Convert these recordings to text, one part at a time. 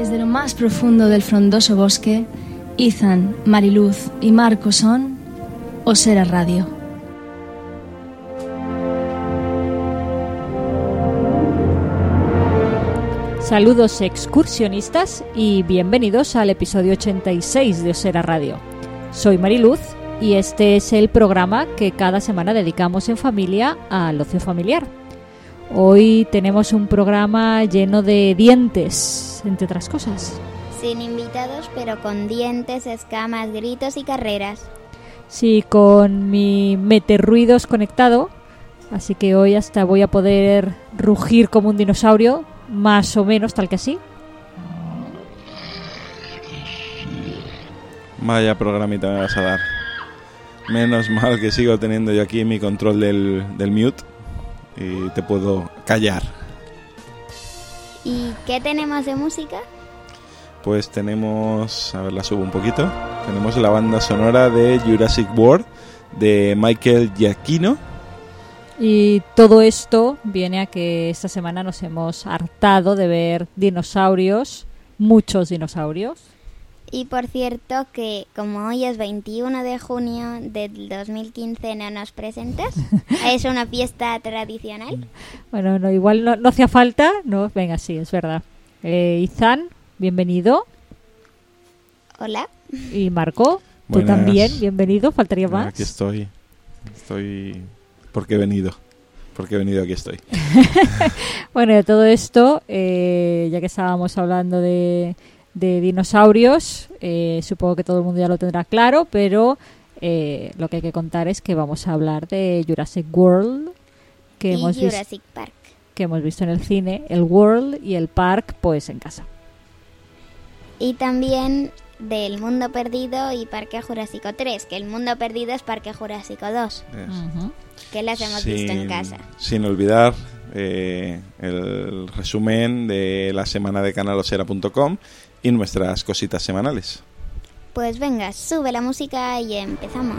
Desde lo más profundo del frondoso bosque, Ethan, Mariluz y Marco son Osera Radio. Saludos excursionistas y bienvenidos al episodio 86 de Osera Radio. Soy Mariluz y este es el programa que cada semana dedicamos en familia al ocio familiar. Hoy tenemos un programa lleno de dientes, entre otras cosas. Sin invitados, pero con dientes, escamas, gritos y carreras. Sí, con mi meterruidos conectado, así que hoy hasta voy a poder rugir como un dinosaurio, más o menos tal que así. Vaya programita me vas a dar. Menos mal que sigo teniendo yo aquí mi control del mute y te puedo callar. ¿Y qué tenemos de música? Pues tenemos, a ver, la subo un poquito. Tenemos la banda sonora de Jurassic World de Michael Giacchino. Y todo esto viene a que esta semana nos hemos hartado de ver dinosaurios, muchos dinosaurios. Y por cierto que como hoy es 21 de junio del 2015 no nos presentas, ¿es una fiesta tradicional? Bueno, no, igual no hacía falta, no, venga, sí, es verdad. Ethan, bienvenido. Hola. Y Marco, Buenas. Tú también, bienvenido, faltaría más. Aquí estoy porque he venido, aquí estoy. Bueno, de todo esto, ya que estábamos hablando de dinosaurios, supongo que todo el mundo ya lo tendrá claro, pero lo que hay que contar es que vamos a hablar de Jurassic World y Jurassic Park, que hemos visto en el cine, el World y el Park pues en casa. Y también del Mundo Perdido y Parque Jurásico 3, que el Mundo Perdido es Parque Jurásico 2, que las hemos visto en casa. Sin olvidar el resumen de la semana de canalosera.com y nuestras cositas semanales. Pues venga, sube la música y empezamos.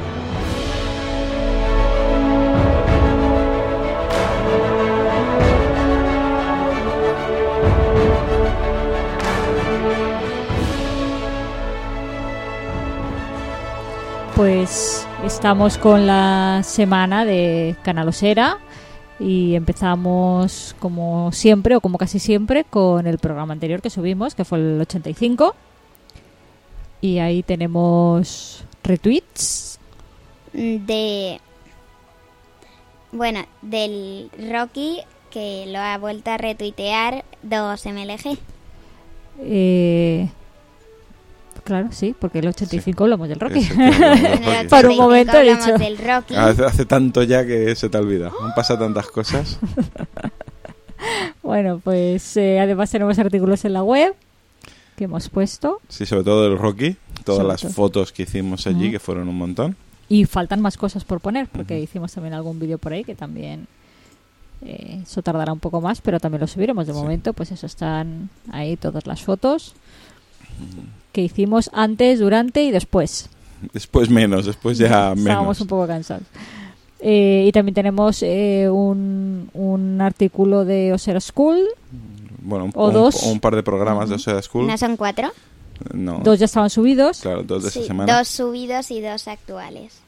Pues estamos con la semana de Canalosera y empezamos como siempre o como casi siempre con el programa anterior que subimos, que fue el 85, y ahí tenemos retweets del Rocky, que lo ha vuelto a retuitear 2MLG. Claro, sí, porque el 85 hablamos del Rocky. Por un momento he dicho del Rocky. Hace tanto ya que se te ha olvidado. Han pasado tantas cosas. Bueno, pues además tenemos artículos en la web que hemos puesto. Sí, sobre todo del Rocky. Todas las fotos que hicimos allí, que fueron un montón. Y faltan más cosas por poner, porque hicimos también algún vídeo por ahí que también eso tardará un poco más, pero también lo subiremos. De momento, pues eso, están ahí todas las fotos que hicimos antes, durante y después. Después menos, después ya menos. Estábamos un poco cansados. Y también tenemos un artículo de Osera School. Bueno, un par de programas de Osera School. ¿No son 4? No. 2 ya estaban subidos. Claro, 2 de esa semana. 2 subidos y 2 actuales.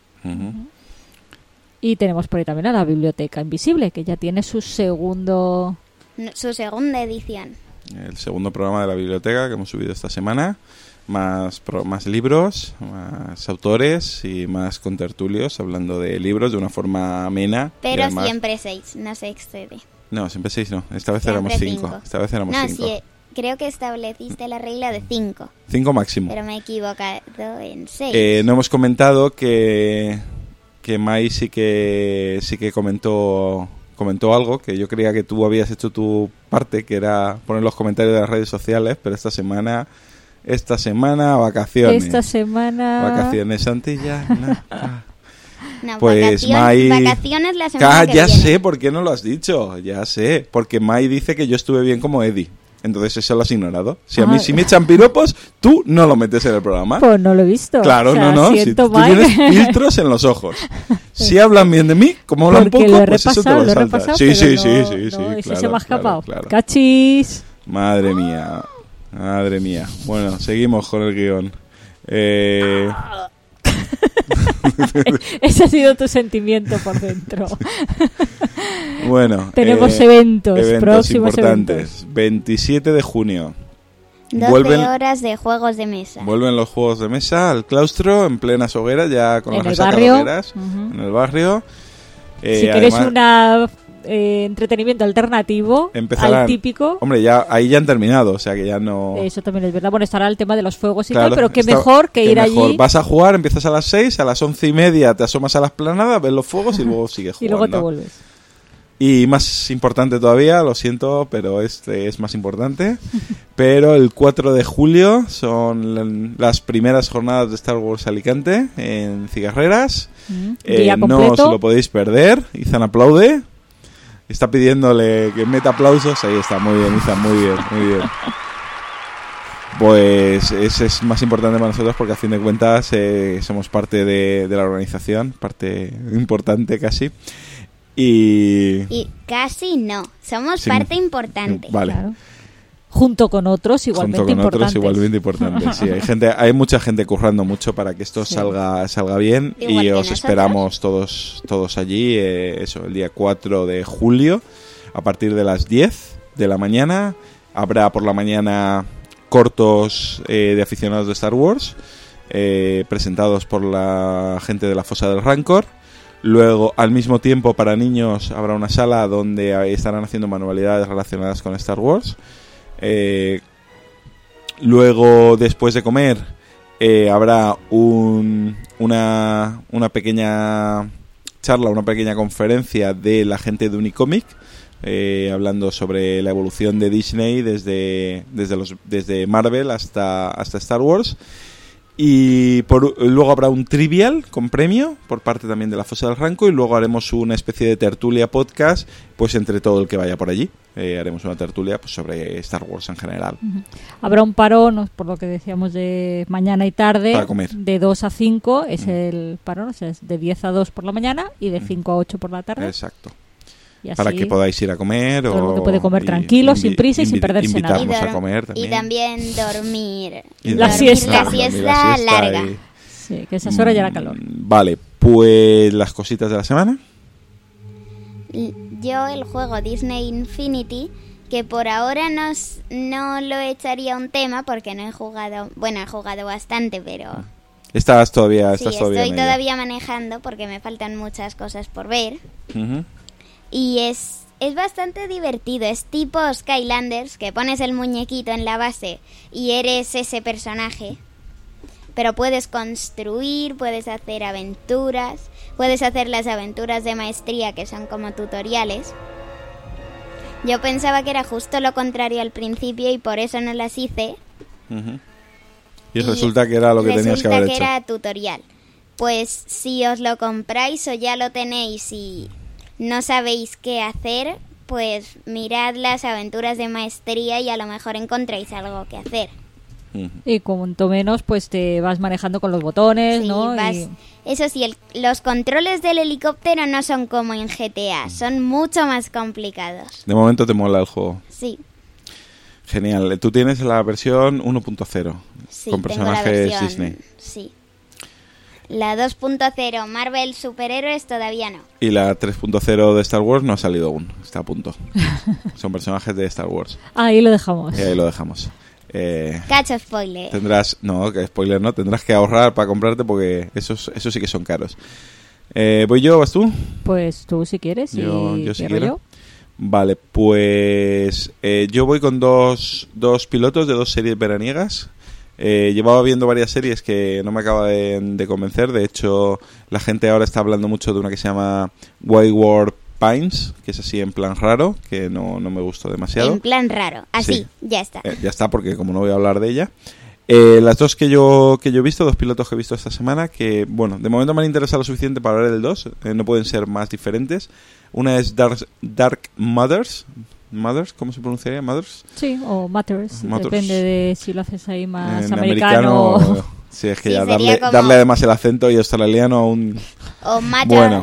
Y tenemos por ahí también a la Biblioteca Invisible, que ya tiene su segunda edición. El segundo programa de la biblioteca que hemos subido esta semana. Más libros, más autores y más contertulios hablando de libros de una forma amena. Pero además, siempre 6, no se excede. No, siempre 6 no. Esta vez siempre éramos 5. Esta vez éramos 5. Sí, creo que estableciste la regla de 5. 5 máximo. Pero me he equivocado en 6. No hemos comentado que Mai sí que comentó algo, que yo creía que tú habías hecho tu parte, que era poner los comentarios de las redes sociales, pero esta semana vacaciones. Vacaciones, Santillana. No, pues vacaciones la semana que ya viene. sé por qué no lo has dicho, ya sé, porque Mai dice que yo estuve bien como Eddie. Entonces eso lo has ignorado. Si a mí si me echan piropos, tú no lo metes en el programa. Pues no lo he visto. Claro, o sea, no. Si tú tienes filtros en los ojos. Si hablan bien de mí, como hablan poco, pues eso te lo saltas. Sí, eso claro, se me ha escapado. claro. Cachis. Madre mía. Madre mía. Bueno, seguimos con el guión. Ese ha sido tu sentimiento por dentro. Bueno, tenemos eventos próximos importantes. 27 de junio. 12 horas de juegos de mesa. Vuelven los juegos de mesa al claustro en plenas hogueras, ya con las resacas hogueras, en el barrio. Si queréis una entretenimiento alternativo al típico. Hombre, ya ahí ya han terminado, o sea que ya no. Eso también es verdad. Bueno, estará el tema de los fuegos y tal, pero qué mejor que ir allí. Vas a jugar, empiezas a las 6, a las 11:30 te asomas a la esplanada, ves los fuegos y luego sigues jugando. Y luego te vuelves. Y más importante todavía, lo siento, pero este es más importante. Pero el 4 de julio son las primeras jornadas de Star Wars Alicante en Cigarreras. Día no completo. os lo podéis perder. Izan aplaude. Está pidiéndole que meta aplausos. Ahí está, muy bien, Izan, muy bien, muy bien. Pues ese es más importante para nosotros porque a fin de cuentas somos parte de la organización, parte importante casi. Y casi no, somos parte importante. Vale. Claro. Junto con otros igualmente importantes. Sí, hay mucha gente currando mucho para que esto salga bien. Igual y que os nosotros. esperamos todos allí, el día 4 de julio, a partir de las 10 de la mañana. Habrá por la mañana cortos de aficionados de Star Wars, presentados por la gente de la Fosa del Rancor. Luego, al mismo tiempo, para niños habrá una sala donde estarán haciendo manualidades relacionadas con Star Wars. Luego, después de comer, habrá una pequeña charla, una pequeña conferencia de la gente de Unicomic, hablando sobre la evolución de Disney desde Marvel hasta Star Wars. Y luego habrá un trivial con premio por parte también de la Fosa del Rancor, y luego haremos una especie de tertulia podcast pues entre todo el que vaya por allí. Haremos una tertulia pues sobre Star Wars en general. Habrá un parón, por lo que decíamos, de mañana y tarde, para comer. De 2 a 5 es el parón, o sea, es de 10 a 2 por la mañana y de 5 a 8 por la tarde. Exacto. Y para que podáis ir a comer. Todo el mundo puede comer tranquilo, sin prisa y sin perderse nada. A comer también. Y también dormir. La siesta. La siesta larga. Sí, que esas horas ya era calor. Vale, pues las cositas de la semana. Yo el juego Disney Infinity, que por ahora no lo echaría un tema porque no he jugado. Bueno, he jugado bastante, pero... Estás todavía estoy todavía manejando porque me faltan muchas cosas por ver. Uh-huh. Y es bastante divertido. Es tipo Skylanders, que pones el muñequito en la base y eres ese personaje. Pero puedes construir, puedes hacer aventuras, puedes hacer las aventuras de maestría, que son como tutoriales. Yo pensaba que era justo lo contrario al principio y por eso no las hice. Uh-huh. Y resulta que era lo que tenías que haber hecho. Resulta que era tutorial. Pues si os lo compráis o ya lo tenéis y no sabéis qué hacer, pues mirad las aventuras de maestría y a lo mejor encontráis algo que hacer. Y cuanto menos, pues te vas manejando con los botones, sí, ¿no? Eso sí, los controles del helicóptero no son como en GTA, son mucho más complicados. De momento te mola el juego. Sí. Genial. Tú tienes la versión 1.0, sí, con personajes Disney. Sí. La 2.0 Marvel Superhéroes todavía no. Y la 3.0 de Star Wars no ha salido aún, está a punto. Son personajes de Star Wars. Ahí lo dejamos. Y ahí lo dejamos. Cacho spoiler. Tendrás que ahorrar para comprarte porque esos sí que son caros. ¿Voy yo? ¿Vas tú? Pues tú si quieres. Yo si quiero. Vale, pues yo voy con dos pilotos de 2 series veraniegas. Llevaba viendo varias series que no me acaba de convencer. De hecho, la gente ahora está hablando mucho de una que se llama Wayward Pines, que es así en plan raro, que no me gustó demasiado. En plan raro, así, sí. Ya está. Ya está, porque como no voy a hablar de ella. Las dos que yo he visto, 2 pilotos que he visto esta semana, que bueno, de momento me han interesado lo suficiente para hablar del 2, no pueden ser más diferentes. Una es Dark Mothers, ¿cómo se pronunciaría? ¿Mothers? Sí, o Matters, depende de si lo haces ahí más americano. Sí, es que ya darle además el acento y australiano a un... O Matter, bueno.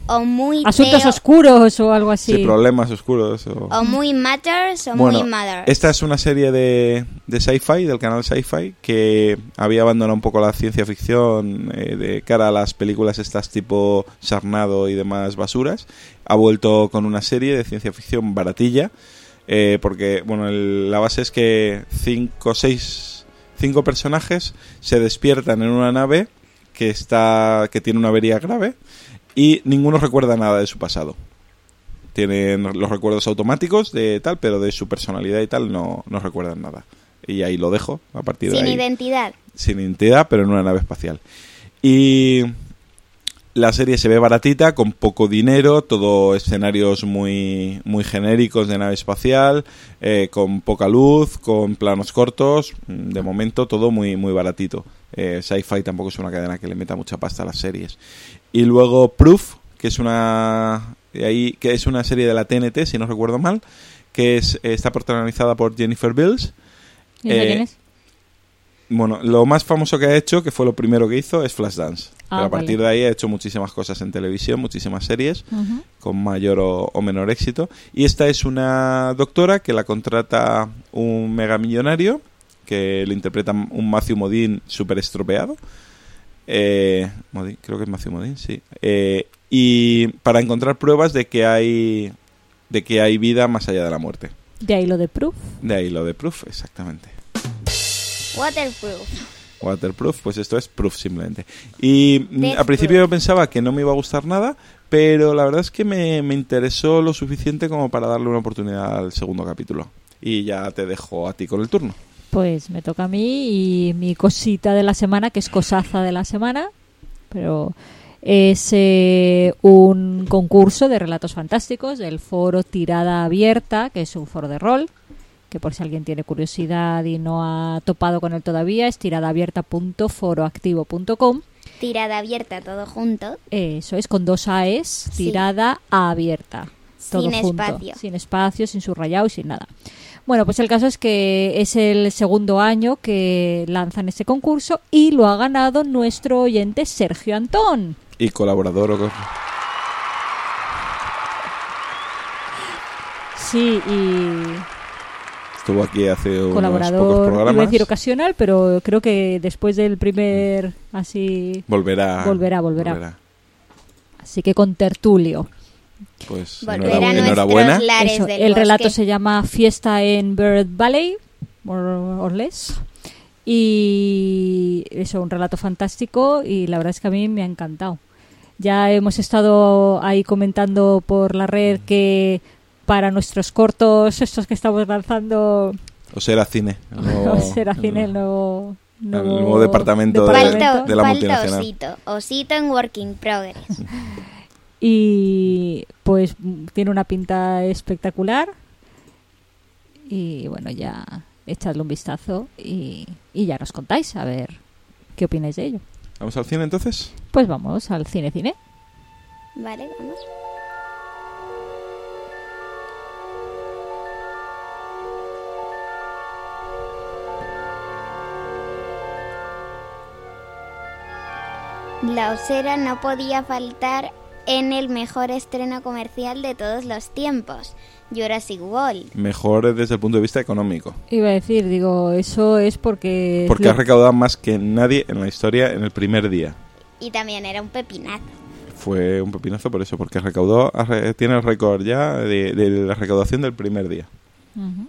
o muy asuntos Theo, oscuros o algo así. Sí, problemas oscuros. o muy Matters o Bueno, muy Mothers. esta es una serie de Sci-Fi, del canal Sci-Fi, que había abandonado un poco la ciencia ficción de cara a las películas estas tipo Sarnado y demás basuras. Ha vuelto con una serie de ciencia ficción baratilla, porque bueno, la base es que 5 personajes se despiertan en una nave que tiene una avería grave y ninguno recuerda nada de su pasado. Tienen los recuerdos automáticos de tal, pero de su personalidad y tal no recuerdan nada. Y ahí lo dejo, a partir de ahí. Sin identidad. Sin identidad, pero en una nave espacial. Y la serie se ve baratita, con poco dinero, todo escenarios muy, muy genéricos de nave espacial, con poca luz, con planos cortos, de momento todo muy, muy baratito. Sci-Fi tampoco es una cadena que le meta mucha pasta a las series. Y luego Proof, que es una serie de la TNT, si no recuerdo mal, que está protagonizada por Jennifer Beals. ¿Y quién es? Bueno, lo más famoso que ha hecho, que fue lo primero que hizo, es Flashdance. Pero a partir vale. de ahí ha hecho muchísimas cosas en televisión, muchísimas series, Uh-huh. con mayor o menor éxito. Y esta es una doctora que la contrata un megamillonario, que le interpreta un Matthew Modine súper estropeado. Creo que es Matthew Modine, sí. Y para encontrar pruebas de que hay vida más allá de la muerte. De ahí lo de Proof. De ahí lo de Proof, exactamente. Waterproof, pues esto es Proof simplemente. Y al principio yo pensaba que no me iba a gustar nada, pero la verdad es que me interesó lo suficiente como para darle una oportunidad al segundo capítulo. Y ya te dejo a ti con el turno. Pues me toca a mí y mi cosita de la semana, que es cosaza de la semana, pero es un concurso de relatos fantásticos del foro Tirada Abierta, que es un foro de rol, que por si alguien tiene curiosidad y no ha topado con él todavía, es tiradaabierta.foroactivo.com. Tirada abierta, todo junto. Eso es, con 2 A's, Sí. tirada abierta. Todo Sin junto, espacio. sin espacio, sin subrayado y sin nada. Bueno, pues el caso es que es el segundo año que lanzan este concurso y lo ha ganado nuestro oyente Sergio Antón. Y colaborador. Sí, y Estuvo aquí hace unos pocos colaborador, programas. iba a decir ocasional, pero creo que después del primer así Volverá. Así que con tertulio. Pues Volver a enhorabuena. nuestros lares Eso, del el relato bosque. se llama Fiesta en Bird Valley, more or less. Y eso, un relato fantástico y la verdad es que a mí me ha encantado. Ya hemos estado ahí comentando por la red que para nuestros cortos, estos que estamos lanzando, O será cine. será cine el nuevo departamento de la multinacional. Osito en Work in Progress. Y pues tiene una pinta espectacular. Y bueno, ya echadle un vistazo y ya nos contáis a ver qué opináis de ello. ¿Vamos al cine entonces? Pues vamos al cine. Vale, vamos. La Osera no podía faltar en el mejor estreno comercial de todos los tiempos, Jurassic World. Mejor desde el punto de vista económico. Iba a decir, digo, eso es porque... Porque ha recaudado más que nadie en la historia en el primer día. Y también era un pepinazo. Fue un pepinazo por eso, porque tiene el récord ya de la recaudación del primer día. Uh-huh.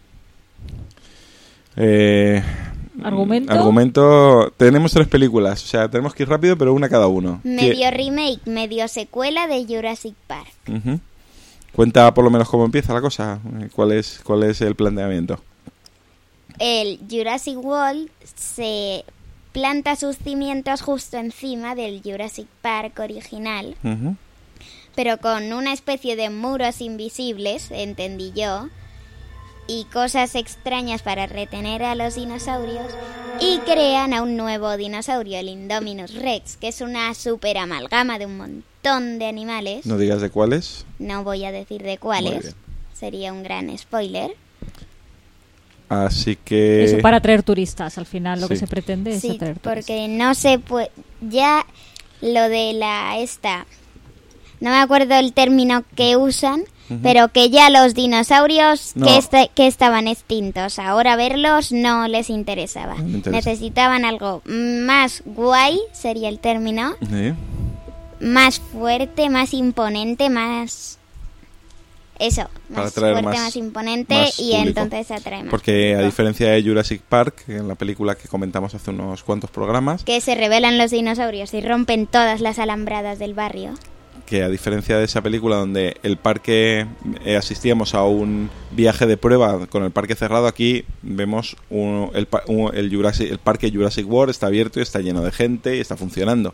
¿Argumento? Argumento. Tenemos 3 películas, o sea, tenemos que ir rápido, pero una cada uno. Medio remake, medio secuela de Jurassic Park. Uh-huh. Cuenta por lo menos cómo empieza la cosa. ¿Cuál es el planteamiento? El Jurassic World se planta sus cimientos justo encima del Jurassic Park original, Uh-huh. pero con una especie de muros invisibles, entendí yo, y cosas extrañas para retener a los dinosaurios, y crean a un nuevo dinosaurio, el Indominus Rex, que es una super amalgama de un montón de animales. No digas de cuáles. No voy a decir de Muy cuáles, bien. sería un gran spoiler. Así que... Eso para atraer turistas, al final lo Sí. que se pretende es Sí, atraer turistas. porque no se puede... Ya lo de no me acuerdo el término que usan, pero que ya los dinosaurios que estaban extintos, ahora verlos no les interesaba. No me interesa. Necesitaban algo más guay, sería el término, Sí. más fuerte, más imponente, más... Eso, Para más atraer fuerte, más- más imponente más y público. entonces atrae más Porque a público. diferencia de Jurassic Park, en la película que comentamos hace unos cuantos programas, Que se rebelan los dinosaurios y rompen todas las alambradas del barrio. que a diferencia de esa película donde el parque asistíamos a un viaje de prueba con el parque cerrado, aquí vemos el parque Jurassic World está abierto y está lleno de gente y está funcionando.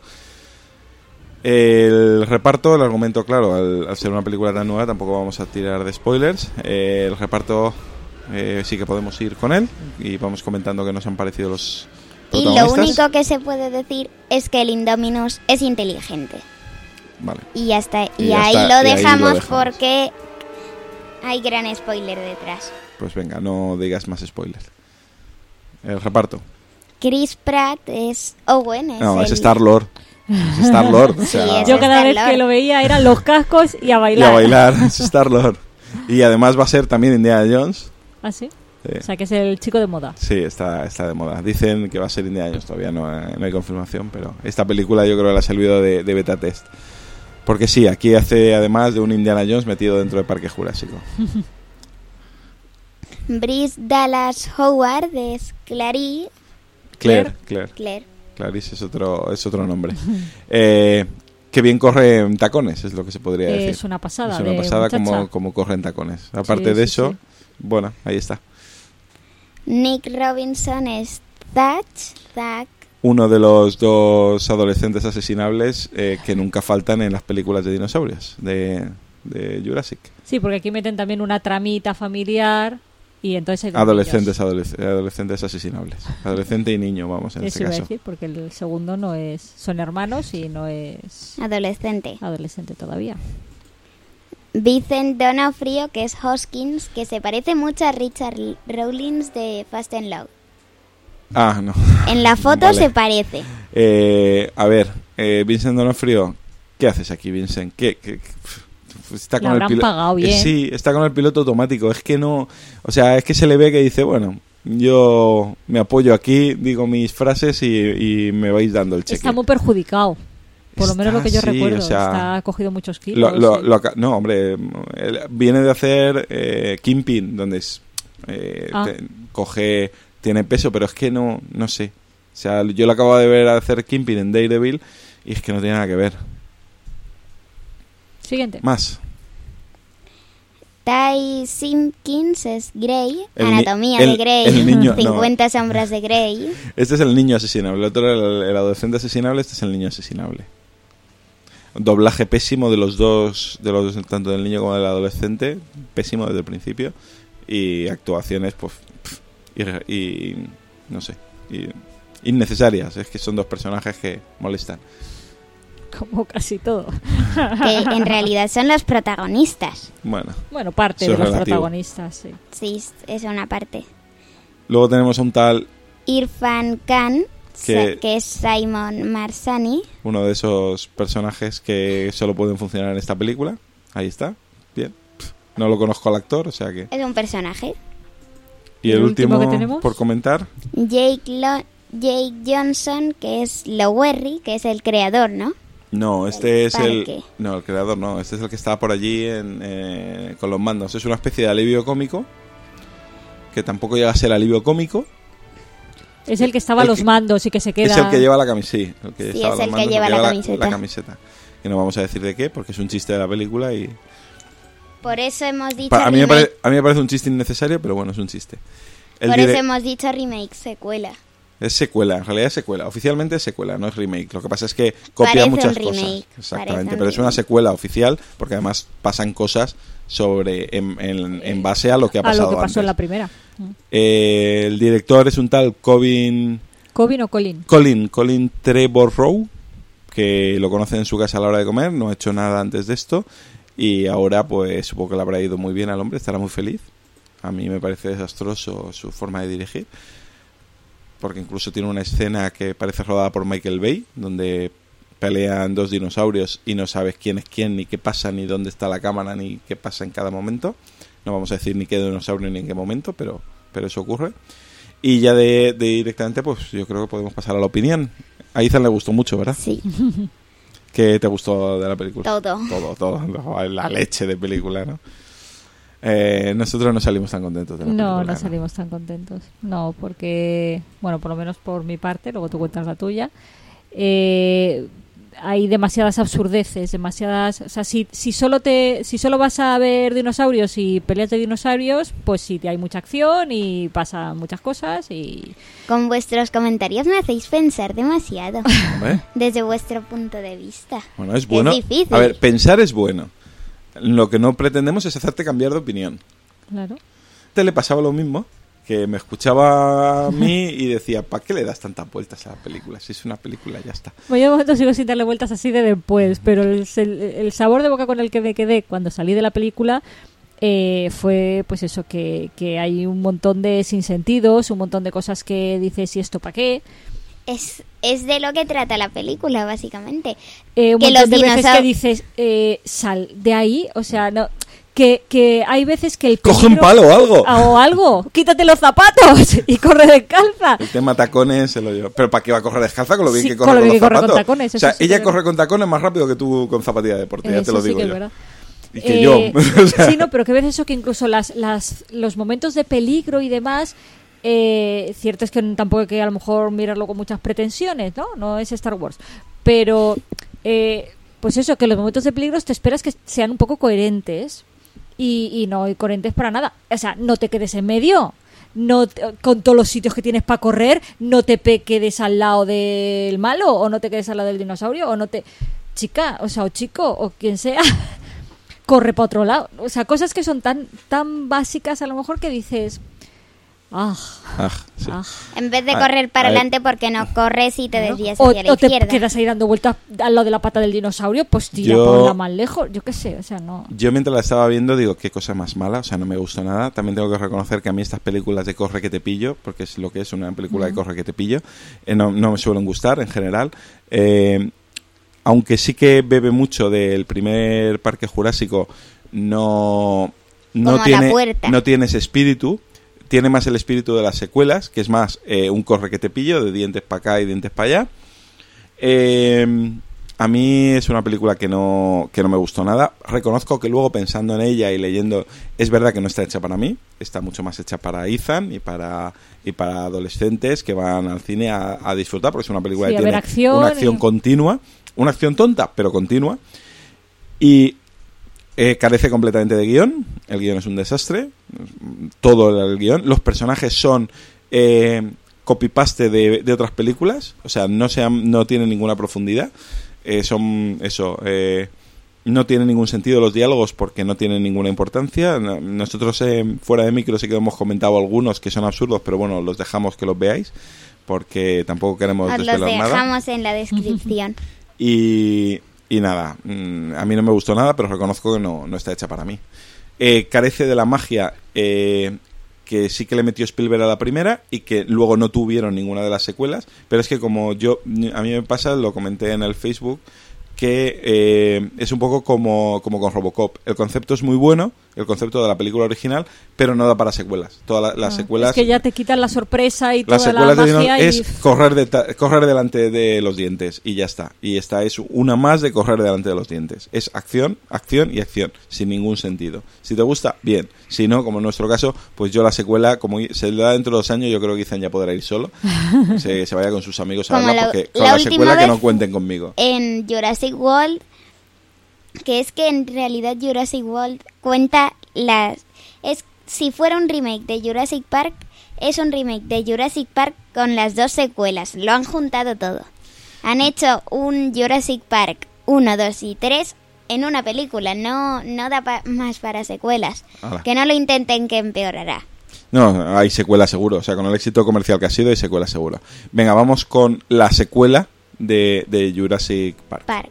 El reparto, el argumento, claro, al ser una película tan nueva tampoco vamos a tirar de spoilers. El reparto sí que podemos ir con él y vamos comentando qué nos han parecido los Y protagonistas. lo único que se puede decir es que el Indominus es inteligente. Vale. Y ya está. Y Y, ya ahí, está, lo y ahí lo dejamos dejamos. porque hay gran spoiler detrás. Pues venga, no digas más spoilers. El reparto. Chris Pratt es Owen. No, es el- Star-Lord. Es Star-Lord. O sea, Sí, es Yo cada vez Star-Lord. que lo veía eran los cascos y a y bailar. a bailar. Es Star-Lord. Y además va a ser también Indiana Jones. ¿Ah, sí? Sí, O sea, que es el chico de moda. sí, está de moda. Dicen que va a ser Indiana Jones. Todavía no hay confirmación, pero esta película yo creo que la ha servido de beta test. Porque sí, aquí hace además de un Indiana Jones metido dentro del Parque Jurásico. Bryce Dallas Howard es Claire. Claire. Clarice es otro nombre. Que bien corre en tacones, es lo que se podría decir. Es una pasada. Es una de pasada muchacha. como corre en tacones. Aparte Sí, de sí, eso, sí. bueno, ahí está. Nick Robinson es Zack. Uno de los dos adolescentes asesinables que nunca faltan en las películas de dinosaurios de Jurassic. Sí, porque aquí meten también una tramita familiar y entonces hay dos Adolescentes, niños. adolescentes asesinables. Adolescente y niño, vamos, en Eso este iba a caso. decir, porque el segundo no es... Son hermanos y no es Adolescente. adolescente todavía. Vincent D'Onofrio, que es Hoskins, que se parece mucho a Richard Rawlins de Fast and Loud. Ah, no. En la foto Vale. se parece. A ver, Vincent D'Onofrio, ¿qué haces aquí, Vincent? ¿Qué? Está Le habrán pagado bien. Sí, está con el piloto automático. Es que no... O sea, es que se le ve que dice, bueno, yo me apoyo aquí, digo mis frases y me vais dando el cheque. Está muy perjudicado. Por lo menos lo que yo sí, recuerdo. o sea, Está ha cogido muchos kilos. No, hombre, él viene de hacer Kingpin, donde tiene peso, pero es que no sé. O sea, yo lo acabo de ver hacer Kingpin en Daredevil y es que no tiene nada que ver. Siguiente. Más. Ty Simpkins es Grey, El ni- Anatomía el- de Grey, el niño- no. 50 sombras de Grey. Este es el niño asesinable. El otro era el adolescente asesinable, este es el niño asesinable. Doblaje pésimo de los dos, tanto del niño como del adolescente, pésimo desde el principio. Y actuaciones, pues, y no sé, innecesarias. Es que son dos personajes que molestan. Como casi todo. Que en realidad son los protagonistas. Bueno, Bueno, parte Eso de es los relativo. protagonistas, sí. Sí, es una parte. luego tenemos a un tal, Irfan Khan, Que- que es Simon Marsani. uno de esos personajes que solo pueden funcionar en esta película. Ahí está, bien. No lo conozco al actor, o sea que... Es un personaje. Y ¿Y el el último último, que tenemos? por comentar, Jake Johnson, que es Lowery, que es el creador, ¿no? no, este es parque. el creador no, este es el que está por allí con los mandos. Es una especie de alivio cómico, que tampoco llega a ser alivio cómico. Es el que estaba a El los que- mandos y que se queda... Es el que lleva la camiseta, sí. El que Sí, estaba es a el los que mandos, lleva la la camiseta. camiseta. Que no vamos a decir de qué, porque es un chiste de la película y... Por eso hemos dicho A mí, remake. a mí me parece un chiste innecesario, pero bueno, es un chiste. El Por dire- eso hemos dicho remake, secuela. Es secuela, en realidad es secuela. Oficialmente es secuela, no es remake. Lo que pasa es que copia Parece muchas un remake, cosas. parece Exactamente, un pero es una remake. secuela oficial porque además pasan cosas en base a lo que ha a pasado lo que pasó antes. en la primera. El director es un tal ¿Cobin o Colin? Colin Trevorrow, que lo conoce en su casa a la hora de comer, no ha hecho nada antes de esto y ahora pues supongo que le habrá ido muy bien al hombre, estará muy feliz. A mí me parece desastroso su forma de dirigir, porque incluso tiene una escena que parece rodada por Michael Bay, donde pelean dos dinosaurios y no sabes quién es quién, ni qué pasa, ni dónde está la cámara, ni qué pasa en cada momento. No vamos a decir ni qué dinosaurio ni en qué momento, pero eso ocurre. Y ya de directamente, pues yo creo que podemos pasar a la opinión. A Ethan le gustó mucho, ¿verdad? Sí. ¿Qué te gustó de la película? Todo. La leche de película, ¿no? Nosotros no salimos tan contentos de la película. No salimos tan contentos. No, porque, bueno, por lo menos por mi parte, luego tú cuentas la tuya. Hay demasiadas absurdeces, demasiadas, o sea, si solo vas a ver dinosaurios y peleas de dinosaurios, pues sí, hay mucha acción y pasan muchas cosas y Con vuestros comentarios me hacéis pensar demasiado. ¿Hombre? Desde vuestro punto de vista. Bueno, es bueno. Es difícil. A ver, pensar es bueno. Lo que no pretendemos es hacerte cambiar de opinión. claro. Te le pasaba lo mismo, que me escuchaba a mí y decía, ¿para qué le das tantas vueltas a la película? Si es una película, ya está. Bueno, yo de momento sigo sin darle vueltas así de después, pero el sabor de boca con el que me quedé cuando salí de la película fue pues eso, que hay un montón de sinsentidos, un montón de cosas que dices, ¿y esto para qué? Es de lo que trata la película, básicamente. Un Que montón los de veces que dinosaurios... dices, sal de ahí, o sea, no... Que hay veces que el ¡Coge un peligro- palo o algo! O algo, quítate los zapatos y corre descalza. El tema tacones se lo llevo. ¿Pero para qué va a correr descalza con lo bien Sí, que con corre lo con bien los que corre con zapatos? tacones, o sea, eso sí ella que corre con tacones más rápido que tú con zapatillas deportivas, ya te lo Eso sí digo que es yo. verdad. Y que yo. O sea, Sí, no, pero que ves eso, que incluso los momentos de peligro y demás, cierto es que tampoco hay que a lo mejor mirarlo con muchas pretensiones, ¿no? No es Star Wars. Pero, pues eso, que los momentos de peligro te esperas que sean un poco coherentes y no hay coherentes para nada. O sea, no te quedes en medio. Con todos los sitios que tienes para correr, no te quedes al lado del malo o no te quedes al lado del dinosaurio o no te... Chica, o sea, o chico, o quien sea... corre para otro lado. O sea, cosas que son tan básicas a lo mejor que dices... sí. En vez de A- correr para a ver. adelante porque no corres y te desvías O hacia la te izquierda. quedas ahí dando vueltas al lado de la pata del dinosaurio, pues tira Yo- ponla más lejos. Yo qué sé, o sea, no... Yo mientras la estaba viendo digo, qué cosa más mala, o sea, no me gustó nada. También tengo que reconocer que a mí estas películas de corre que te pillo, porque es lo que es una película de corre que te pillo, no me suelen gustar en general. Aunque sí que bebe mucho del primer Parque Jurásico, no Como La tiene, Puerta. no tiene ese espíritu. Tiene más el espíritu de las secuelas, que es más un corre que te pillo, de dientes para acá y dientes para allá. A mí es una película que no me gustó nada. Reconozco que luego pensando en ella y leyendo, es verdad que no está hecha para mí. Está mucho más hecha para Ethan y para adolescentes que van al cine a disfrutar, porque es una película Sí, que a ver tiene acción una acción y- continua, una acción tonta, pero continua. Y carece completamente de guión. El guión es un desastre. Todo el guión. Los personajes son copy-paste de otras películas. O sea, no tienen ninguna profundidad. Son eso. No tienen ningún sentido los diálogos porque no tienen ninguna importancia. Nosotros fuera de micro sí que hemos comentado algunos que son absurdos, pero bueno, los dejamos que los veáis porque tampoco queremos Os los desvelar nada. dejamos en la descripción. Y nada, a mí no me gustó nada, pero reconozco que no está hecha para mí. Carece de la magia que sí que le metió Spielberg a la primera y que luego no tuvieron ninguna de las secuelas, pero es que como a mí me pasa, lo comenté en el Facebook, que es un poco como con Robocop. El concepto es muy bueno, el concepto de la película original, pero no da para secuelas. Todas las secuelas... Es que ya te quitan la sorpresa y Las toda la secuelas de magia Dino y... es correr delante de los dientes y ya está. Y esta es una más de correr delante de los dientes. Es acción, acción y acción, sin ningún sentido. Si te gusta, bien. Si no, como en nuestro caso, pues yo la secuela, como se le da dentro de 2 años, yo creo que Ethan ya podrá ir solo. se vaya con sus amigos a Como verla, la- porque la con la última secuela que vez- no cuenten conmigo. En Jurassic World, que es que en realidad Jurassic World cuenta si fuera un remake de Jurassic Park, es un remake de Jurassic Park con las 2 secuelas. Lo han juntado todo. Han hecho un Jurassic Park 1, 2 y 3 en una película. No da más para secuelas. Ala. Que no lo intenten, que empeorará. No, hay secuela seguro. O sea, con el éxito comercial que ha sido, hay secuela seguro. Venga, vamos con la secuela de Jurassic Park. Park.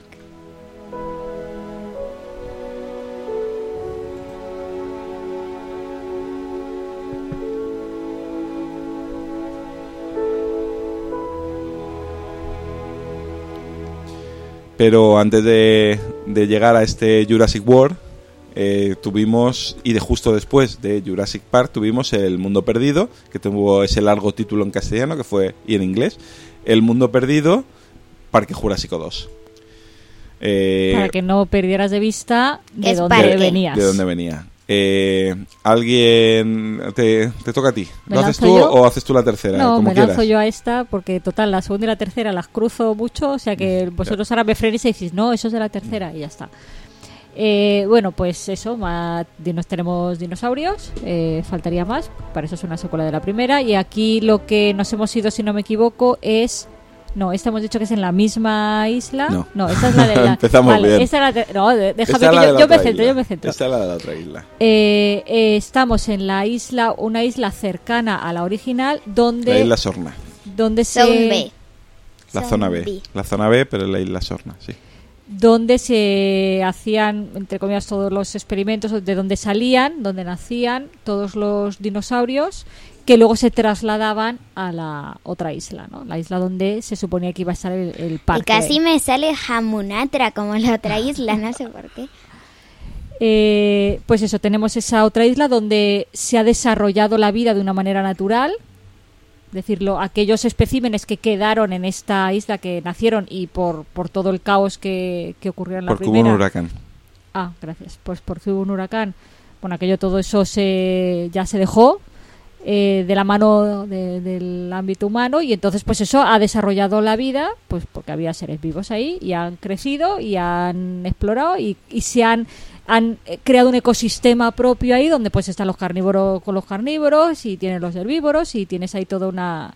Pero antes de llegar a este Jurassic World, tuvimos, y justo después de Jurassic Park, tuvimos El Mundo Perdido, que tuvo ese largo título en castellano y en inglés, El Mundo Perdido, Parque Jurásico 2. Para que no perdieras de vista de dónde venías. De dónde venía. ¿Alguien te toca a ti? ¿Lo haces tú yo? o haces tú la tercera? No, como me lanzo quieras. yo a esta porque total, la segunda y la tercera las cruzo mucho, o sea que vosotros ahora me frenéis y decís, no, eso es de la tercera y ya está. Bueno, pues eso, tenemos dinosaurios, faltaría más, para eso es una secuela de la primera, y aquí lo que nos hemos ido, si no me equivoco, es... No, esta hemos dicho que es en la misma isla. No, esta es la de la... Empezamos bien. Esta es déjame Esta que yo me centro. Esta es la de la otra isla. Estamos en la isla, una isla cercana a la original, donde... La isla Sorna. Donde Zone B. La zona B. La zona B, pero en la isla Sorna, sí. Donde se hacían, entre comillas, todos los experimentos, de donde salían, donde nacían todos los dinosaurios, que luego se trasladaban a la otra isla, ¿no? La isla donde se suponía que iba a estar el parque. Y casi me sale Hamunatra como la otra isla, no sé por qué. Pues eso, tenemos esa otra isla donde se ha desarrollado la vida de una manera natural. Decirlo, aquellos especímenes que quedaron en esta isla, que nacieron y por todo el caos que ocurrió en la primera. Porque hubo un huracán. Ah, gracias. Pues porque hubo un huracán. Bueno, todo eso ya se dejó de la mano del ámbito humano, y entonces pues eso ha desarrollado la vida, pues porque había seres vivos ahí y han crecido y han explorado y se han creado un ecosistema propio ahí donde pues están los carnívoros con los carnívoros y tienen los herbívoros y tienes ahí toda una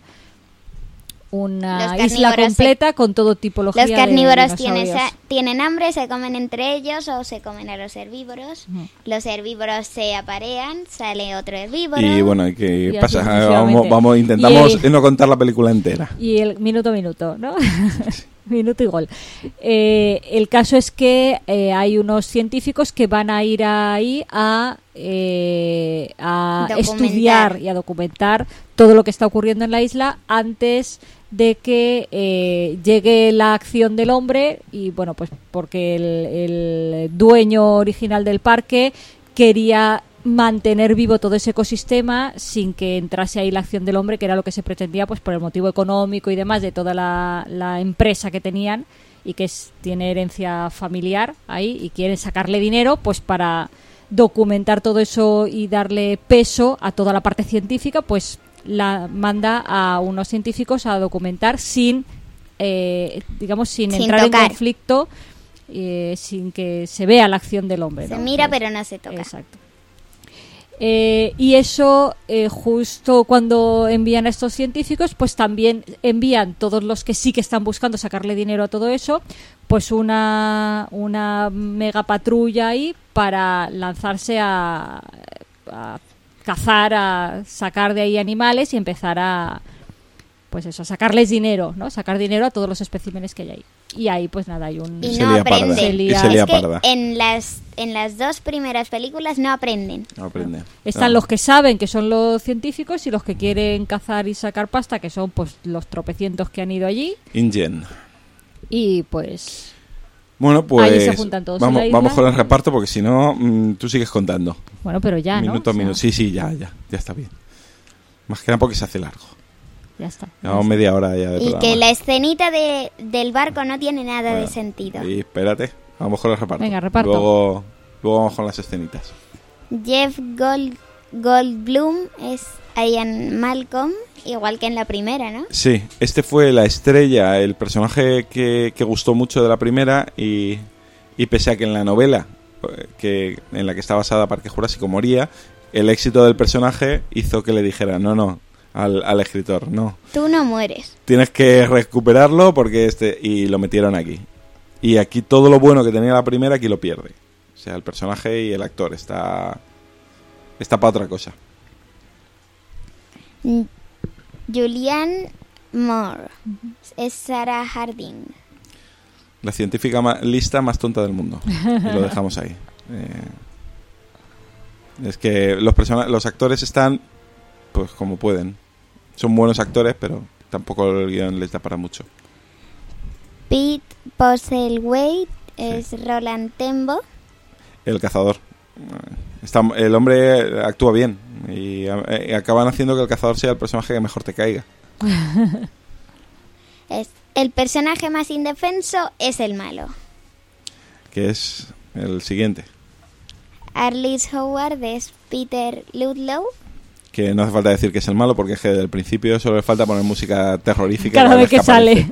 isla completa con todo tipología. Los carnívoros de tienen hambre, se comen entre ellos o se comen a los herbívoros. Los herbívoros se aparean, sale otro herbívoro. Y bueno, ¿qué pasa? Sucesivamente. Intentamos no contar la película entera. Y el minuto, ¿no? Minuto y gol. El caso es que hay unos científicos que van a ir ahí a estudiar y a documentar todo lo que está ocurriendo en la isla antes de que llegue la acción del hombre, y bueno, pues porque el dueño original del parque quería mantener vivo todo ese ecosistema sin que entrase ahí la acción del hombre, que era lo que se pretendía, pues por el motivo económico y demás de toda la empresa que tenían, y que tiene herencia familiar ahí y quieren sacarle dinero pues para documentar todo eso y darle peso a toda la parte científica, pues la manda a unos científicos a documentar sin entrar tocar. en conflicto, sin que se vea la acción del hombre. Se ¿no? mira pero no se toca. Exacto. Y eso, justo cuando envían a estos científicos, pues también envían todos los que sí que están buscando sacarle dinero a todo eso, pues una mega patrulla ahí para lanzarse a cazar, a sacar de ahí animales y empezar a sacarles dinero, ¿no? Sacar dinero a todos los especímenes que hay ahí. Y ahí pues nada, hay un... Y no aprenden. Se lía parda. En las dos primeras películas no aprenden. No aprenden. Están los que saben, que son los científicos, y los que quieren cazar y sacar pasta, que son pues los tropecientos que han ido allí. InGen. Y pues... Bueno, pues ahí se juntan todos en la isla. Vamos con el reparto, porque si no, tú sigues contando. Bueno, pero ya, minuto a minuto. Sí, ya está bien. Más que nada porque se hace largo. Ya está. Llevamos media hora ya de Y programa. que la escenita del barco no tiene nada de sentido. Y espérate, vamos con el reparto. Venga, reparto. Luego vamos con las escenitas. Jeff Goldblum es Ian Malcolm, igual que en la primera, ¿no? Sí, este fue la estrella, el personaje que gustó mucho de la primera, y pese a que en la novela en la que está basada Parque Jurásico moría, el éxito del personaje hizo que le dijera no al escritor, no. Tú no mueres. Tienes que recuperarlo porque y lo metieron aquí. Y aquí todo lo bueno que tenía la primera aquí lo pierde. O sea, el personaje y el actor está para otra cosa. Julianne Moore es Sarah Harding. La científica lista más tonta del mundo. Y lo dejamos ahí. Es que los actores están pues como pueden. Son buenos actores, pero tampoco el guión les da para mucho. Pete Postlethwaite es Roland Tembo. El cazador. El hombre actúa bien y acaban haciendo que el cazador sea el personaje que mejor te caiga. El personaje más indefenso es el malo. Que es el siguiente. Arliss Howard es Peter Ludlow. Que no hace falta decir que es el malo porque es que desde el principio solo le falta poner música terrorífica. Cada vez que sale.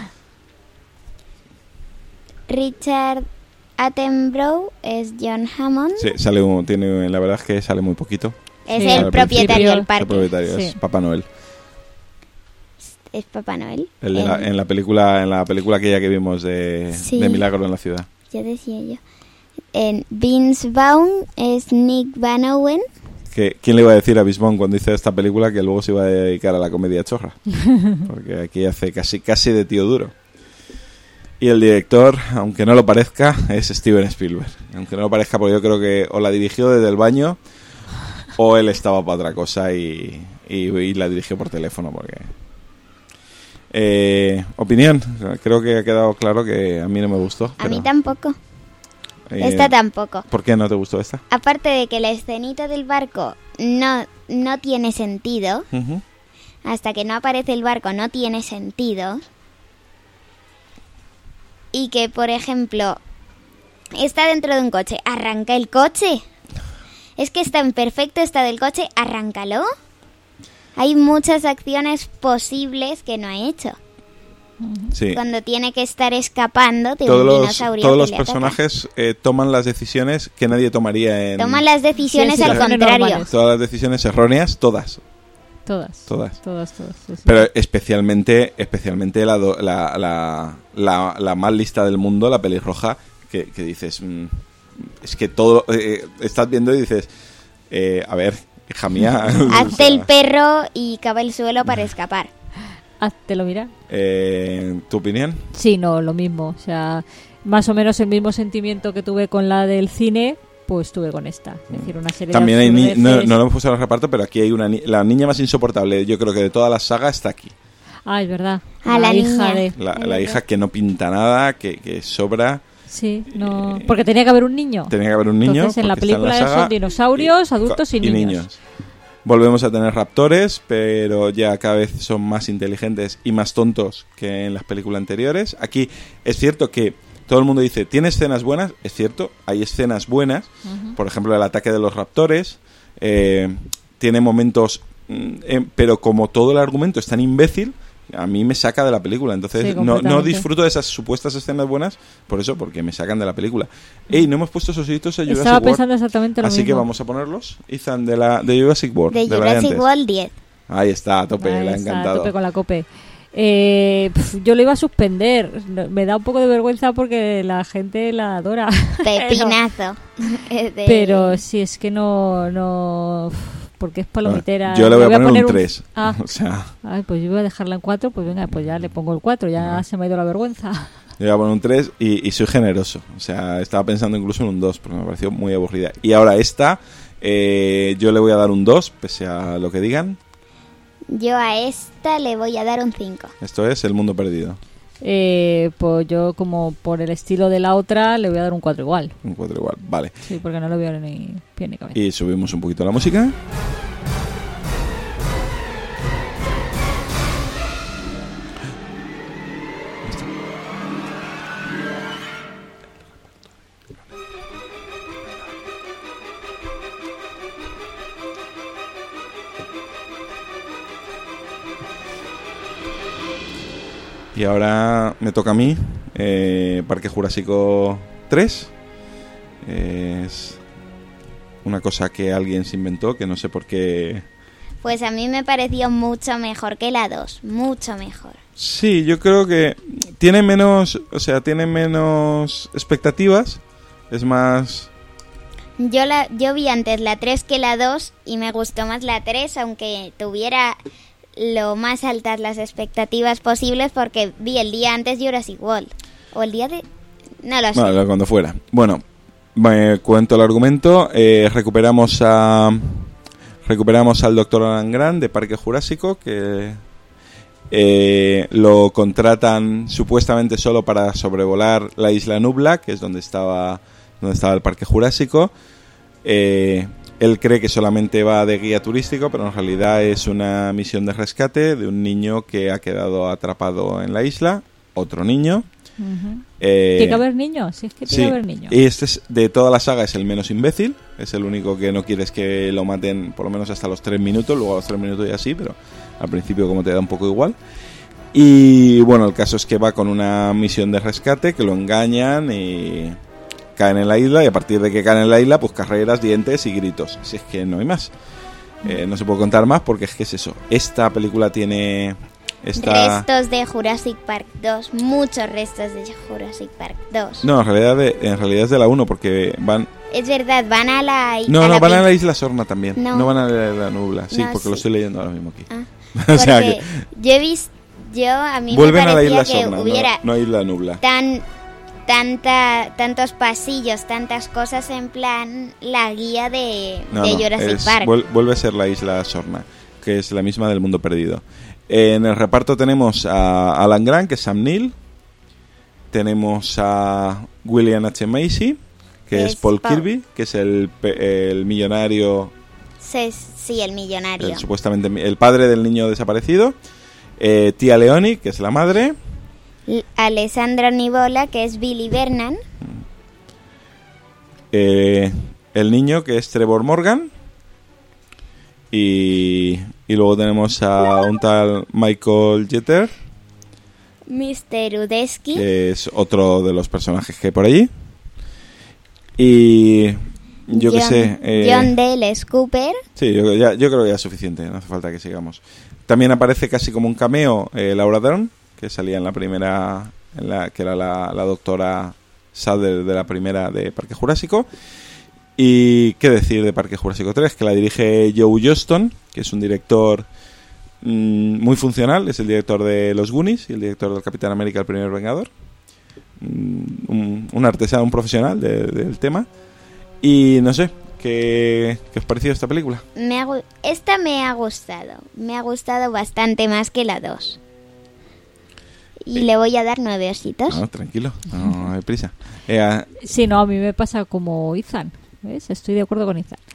Richard Attenborough es John Hammond. Sí, la verdad es que sale muy poquito. Es el propietario del parque. El propietario, sí. Es Papá Noel. ¿Es Papá Noel? En la película aquella que vimos de Milagro en la ciudad. Ya decía yo. Vince Vaughn es Nick Van Owen. ¿Quién le iba a decir a Bisbón cuando hizo esta película que luego se iba a dedicar a la comedia chorra? Porque aquí hace casi de tío duro. Y el director, aunque no lo parezca, es Steven Spielberg. Aunque no lo parezca, porque yo creo que o la dirigió desde el baño o él estaba para otra cosa y la dirigió por teléfono. Porque opinión, creo que ha quedado claro que a mí no me gustó. A mí tampoco. Esta tampoco. ¿Por qué no te gustó esta? Aparte de que la escenita del barco no tiene sentido. Uh-huh. Hasta que no aparece el barco no tiene sentido. Y que, por ejemplo, está dentro de un coche. ¿Arranca el coche? Es que está en perfecto estado el coche. ¿Arráncalo? Hay muchas acciones posibles que no ha hecho. Sí. Cuando tiene que estar escapando de un dinosaurio. Todos los personajes toman las decisiones que nadie tomaría en... Toman las decisiones al contrario. Todas las decisiones erróneas, todas. Todas. Sí. Pero especialmente la más lista del mundo, la pelirroja, que dices... es que todo... estás viendo y dices... a ver, hija mía... Hazte el perro y cava el suelo para escapar. Háztelo mirar. ¿Tu opinión? Sí, no, lo mismo. O sea, más o menos el mismo sentimiento que tuve con la del cine, pues tuve con esta. Es decir, una serie también de hay no lo hemos puesto en el reparto, pero aquí hay la niña más insoportable, yo creo que de toda la saga está aquí. Ah, es verdad. La hija niña. La hija que no pinta nada, que sobra. Sí, no, porque tenía que haber un niño. Entonces, en la película son dinosaurios, adultos y niños. Volvemos a tener raptores, pero ya cada vez son más inteligentes y más tontos que en las películas anteriores. Aquí es cierto que todo el mundo dice, ¿tiene escenas buenas? Es cierto, hay escenas buenas. Uh-huh. Por ejemplo, el ataque de los raptores. Tiene momentos... pero como todo el argumento es tan imbécil, a mí me saca de la película. Entonces sí, no disfruto de esas supuestas escenas buenas porque me sacan de la película. No hemos puesto esos sitios a Jurassic World. Estaba pensando exactamente lo mismo. Así que vamos a ponerlos. Ethan, de Jurassic World. De Jurassic World 10. Ahí está, a tope, le ha encantado. A tope con la cope. Yo lo iba a suspender. Me da un poco de vergüenza porque la gente la adora. Pepinazo. Pero si es que no porque es palomitera. Yo le voy a poner un 3. O sea. Ay, pues yo voy a dejarla en 4, pues venga, pues ya le pongo el 4, ya se me ha ido la vergüenza. Yo voy a poner un 3 y soy generoso. O sea, estaba pensando incluso en un 2 porque me pareció muy aburrida. Y ahora esta, yo le voy a dar un 2, pese a lo que digan. Yo a esta le voy a dar un 5. Esto es El Mundo Perdido. Pues yo, como por el estilo de la otra, le voy a dar un 4 igual. Un 4 igual, vale. Sí, porque no lo veo ni pie ni cabeza. Y subimos un poquito la música. Y ahora me toca a mí, Parque Jurásico 3. Es una cosa que alguien se inventó, que no sé por qué... Pues a mí me pareció mucho mejor que la 2, mucho mejor. Sí, yo creo que tiene menos expectativas, es más... Yo vi antes la 3 que la 2 y me gustó más la 3, aunque tuviera... lo más altas las expectativas posibles, porque vi el día antes Jurassic World o el día de... no lo sé. Bueno, cuando fuera. Bueno, me cuento el argumento. Recuperamos al Dr. Alan Grant de Parque Jurásico, que Lo contratan supuestamente solo para sobrevolar la isla Nubla, que es donde estaba el Parque Jurásico. Él cree que solamente va de guía turístico, pero en realidad es una misión de rescate de un niño que ha quedado atrapado en la isla, otro niño. ¿Tiene que haber niños? Sí, es que tiene que haber niños. Y este de toda la saga es el menos imbécil, es el único que no quieres que lo maten por lo menos hasta los 3 minutos, luego a los 3 minutos ya sí, pero al principio como te da un poco igual. Y bueno, el caso es que va con una misión de rescate, que lo engañan y caen en la isla, y a partir de que caen en la isla, pues carreras, dientes y gritos. Si es que no hay más. No se puede contar más porque es que es eso. Esta película tiene... restos de Jurassic Park 2, muchos restos de Jurassic Park 2. No, en realidad es de la 1 porque van... Es verdad, van a la... van a la isla Sorna también. No van a la Nubla. Sí, porque lo estoy leyendo ahora mismo aquí. O sea que... a mí vuelven me a la isla parecía que Sorna, hubiera no isla Nubla. tantos pasillos, tantas cosas en plan la guía de Jurassic Park. Vuelve a ser la isla Sorna, que es la misma del Mundo Perdido. En el reparto tenemos a Alan Grant, que es Sam Neill. Tenemos a William H. Macy, que es Paul Kirby, que es el millonario. Sí, el millonario. Supuestamente el padre del niño desaparecido. Tia Leoni, que es la madre. Alessandro Nivola, que es Billy Vernon. El niño, que es Trevor Morgan. Y luego tenemos a un tal Michael Jeter, Mr. Udesky, que es otro de los personajes que hay por allí. Y yo que sé... John Dale Cooper. Sí, yo creo que ya es suficiente, no hace falta que sigamos. También aparece casi como un cameo Laura Dern, que salía en la primera, que era la doctora Sadler de la primera de Parque Jurásico. Y qué decir de Parque Jurásico 3, que la dirige Joe Johnston, que es un director muy funcional, es el director de Los Goonies y el director del Capitán América, el primer Vengador. Un artesano, un profesional del tema. Y no sé, ¿qué os pareció esta película? Esta me ha gustado bastante más que la 2. Y le voy a dar 9 ositos. No, tranquilo, no hay prisa. Sí, no, a mí me pasa como Ethan, ¿ves? Estoy de acuerdo con Ethan.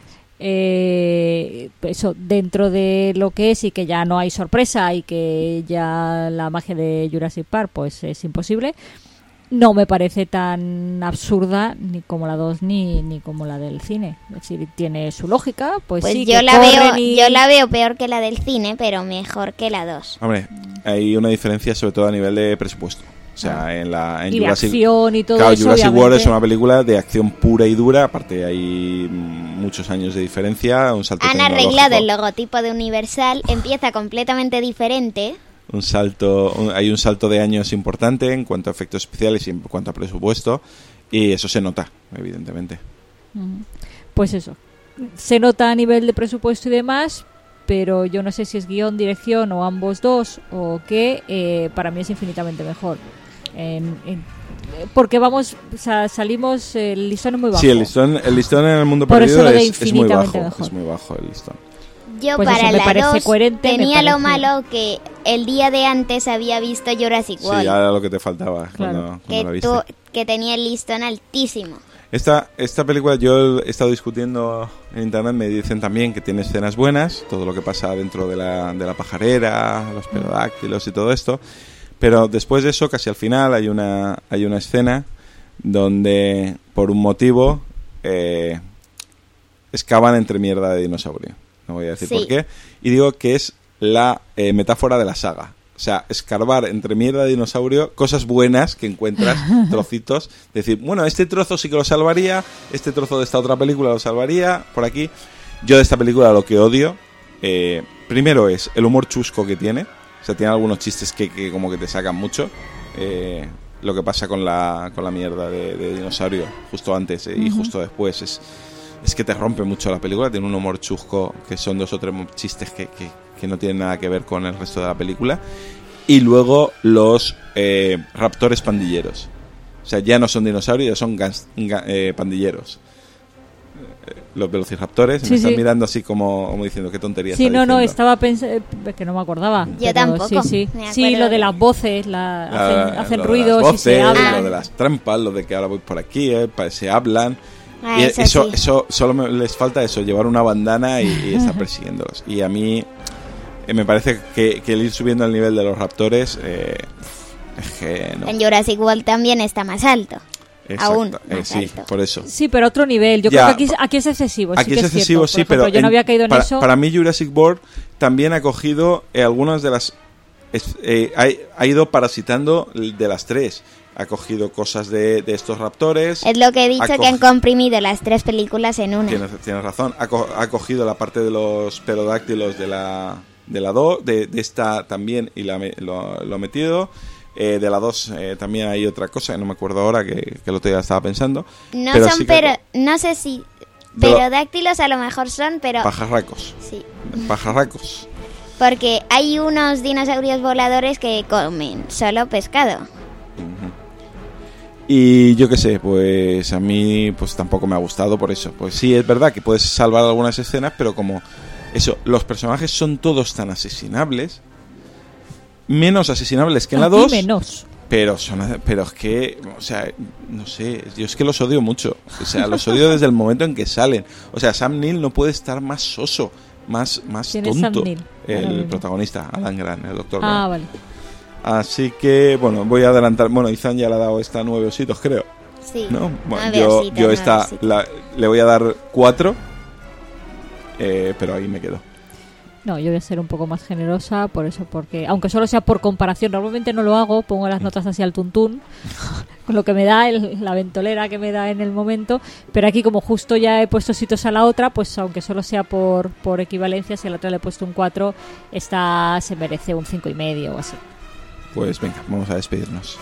Eso, dentro de lo que es y que ya no hay sorpresa y que ya la magia de Jurassic Park pues es imposible, no me parece tan absurda ni como la 2 ni como la del cine. Es decir, tiene su lógica, pues sí. Yo la veo peor que la del cine, pero mejor que la 2. Hombre, hay una diferencia sobre todo a nivel de presupuesto. O sea, en y Jurassic, de acción y todo claro, eso, Jurassic obviamente. World es una película de acción pura y dura. Aparte hay muchos años de diferencia. Un salto Han arreglado el logotipo de Universal, empieza completamente diferente. Hay un salto de años importante en cuanto a efectos especiales y en cuanto a presupuesto, y eso se nota, evidentemente. Pues eso, se nota a nivel de presupuesto y demás, pero yo no sé si es guión, dirección o ambos dos o qué. Para mí es infinitamente mejor. Porque vamos, o sea, salimos, el listón es muy bajo. Sí, el listón en el Mundo Por Perdido eso lo de es muy bajo. mejor. Es muy bajo el listón. Yo pues para eso, me la 2 coherente, tenía lo malo que el día de antes había visto Jurassic World. Sí, ya era lo que te faltaba Claro. cuando la viste. Que tenía el listón altísimo. Esta película yo he estado discutiendo en internet, me dicen también que tiene escenas buenas, todo lo que pasa dentro de la pajarera, los pterodáctilos y todo esto, pero después de eso, casi al final, hay una escena donde por un motivo excavan entre mierda de dinosaurio. No voy a decir por qué. Y digo que es la metáfora de la saga. O sea, escarbar entre mierda de dinosaurio, cosas buenas que encuentras, trocitos. Decir, bueno, este trozo sí que lo salvaría, este trozo de esta otra película lo salvaría, por aquí. Yo de esta película lo que odio, primero es el humor chusco que tiene. O sea, tiene algunos chistes que como que te sacan mucho. Lo que pasa con la mierda de dinosaurio justo antes y justo después es que te rompe mucho la película. Tiene un humor chusco que son 2 o 3 chistes que no tienen nada que ver con el resto de la película. Y luego los raptores pandilleros. O sea, ya no son dinosaurios, ya son pandilleros. los velociraptores, Sí, me están sí. mirando así como diciendo qué tontería Sí, está no, diciendo. estaba pensando que no me acordaba. Yo pero tampoco, Sí, me sí, acuerdo lo de de- las voces, hacen Lo de ruidos las y se voces, hablan. lo de las trampas, lo de que ahora voy por aquí, se hablan. Ah, Y eso sí. eso solo les falta eso, llevar una bandana y estar persiguiéndolos. Y a mí me parece que el ir subiendo el nivel de los raptores es que no. En Jurassic World también está más alto. Exacto, Aún más sí, alto. por eso. Sí, pero otro nivel. Yo Ya, creo que aquí es excesivo. Aquí sí que es excesivo, cierto. sí, Por ejemplo, pero yo no había caído en eso. para mí Jurassic World también ha cogido algunas de las... ha ido parasitando de las tres. Ha cogido cosas de estos raptores. Es lo que he dicho, Ha que han comprimido las 3 películas en una. Tienes razón. Ha cogido la parte de los pterodáctilos de la 2, de esta también, y lo ha metido. De la 2 también hay otra cosa, que no me acuerdo ahora, que el otro día estaba pensando. No pero son, sí que- no sé si De lo- pterodáctilos a lo mejor son, pero Pajarracos. sí. Pajarracos. Porque hay unos dinosaurios voladores que comen solo pescado. Y yo qué sé, pues a mí pues tampoco me ha gustado por eso. Pues sí, es verdad que puedes salvar algunas escenas, pero como eso, los personajes son todos tan asesinables, menos asesinables que en la Aquí 2, menos. pero es que, o sea, no sé, yo es que los odio mucho. O sea, los odio desde el momento en que salen. O sea, Sam Neill no puede estar más soso, más ¿Quién es Sam tonto. Neill? Ahora El mismo. protagonista, Alan Grant, el doctor Ah, Grant. vale. Así que, bueno, voy a adelantar. Bueno, Izan ya le ha dado esta 9 ositos, creo. Sí. ¿No? Bueno, 9 yo ositos, esta 9 ositos. le voy a dar 4, pero ahí me quedo. No, yo voy a ser un poco más generosa por eso, porque aunque solo sea por comparación, normalmente no lo hago, pongo las notas así al tuntún, con lo que me da la ventolera que me da en el momento, pero aquí como justo ya he puesto ositos a la otra, pues aunque solo sea por equivalencia, si a la otra le he puesto un 4, esta se merece un 5,5 o así. Pues venga, vamos a despedirnos.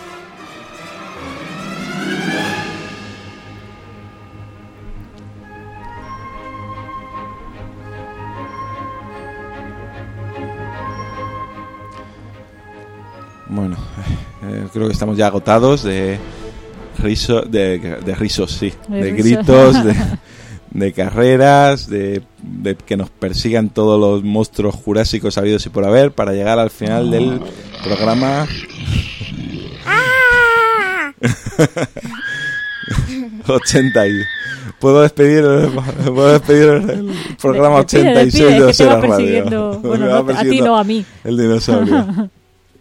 Bueno, creo que estamos ya agotados de risos, sí, de gritos, de carreras, de que nos persigan todos los monstruos jurásicos habidos y por haber para llegar al final del programa. 80 y... ¿Puedo despedir el programa 86 de que te Osera va Radio? persiguiendo. Bueno, Me va no, a ti persiguiendo no, a mí. el dinosaurio.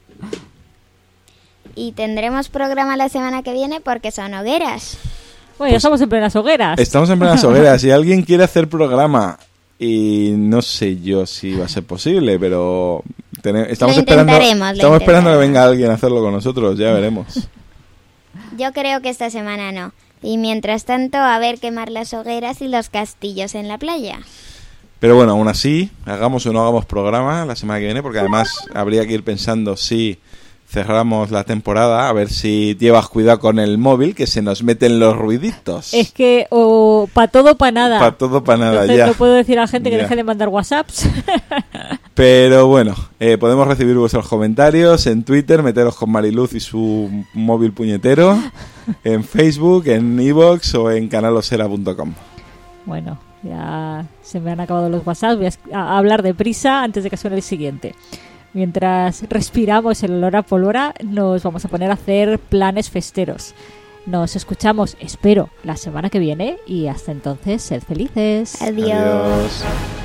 Y tendremos programa la semana que viene porque son hogueras. Bueno, ya estamos en plenas hogueras. Estamos en plenas hogueras. Si alguien quiere hacer programa, y no sé yo si va a ser posible, pero estamos Lo esperando intentaremos, que venga alguien a hacerlo con nosotros. Ya veremos. Yo creo que esta semana no. Y mientras tanto, a ver quemar las hogueras y los castillos en la playa. Pero bueno, aún así, hagamos o no hagamos programa la semana que viene, porque además habría que ir pensando si cerramos la temporada, a ver si llevas cuidado con el móvil, que se nos meten los ruiditos. Es que o para todo para nada. Para todo, para nada, Entonces ya. no puedo decir a la gente que Ya. deje de mandar WhatsApps. Pero bueno, podemos recibir vuestros comentarios en Twitter, meteros con Mariluz y su móvil puñetero, en Facebook, en iVoox o en canalosera.com. Bueno, ya se me han acabado los WhatsApps. Voy a hablar deprisa antes de que suene el siguiente. Mientras respiramos el olor a pólvora, nos vamos a poner a hacer planes festeros. Nos escuchamos, espero, la semana que viene y hasta entonces, sed felices. Adiós. Adiós.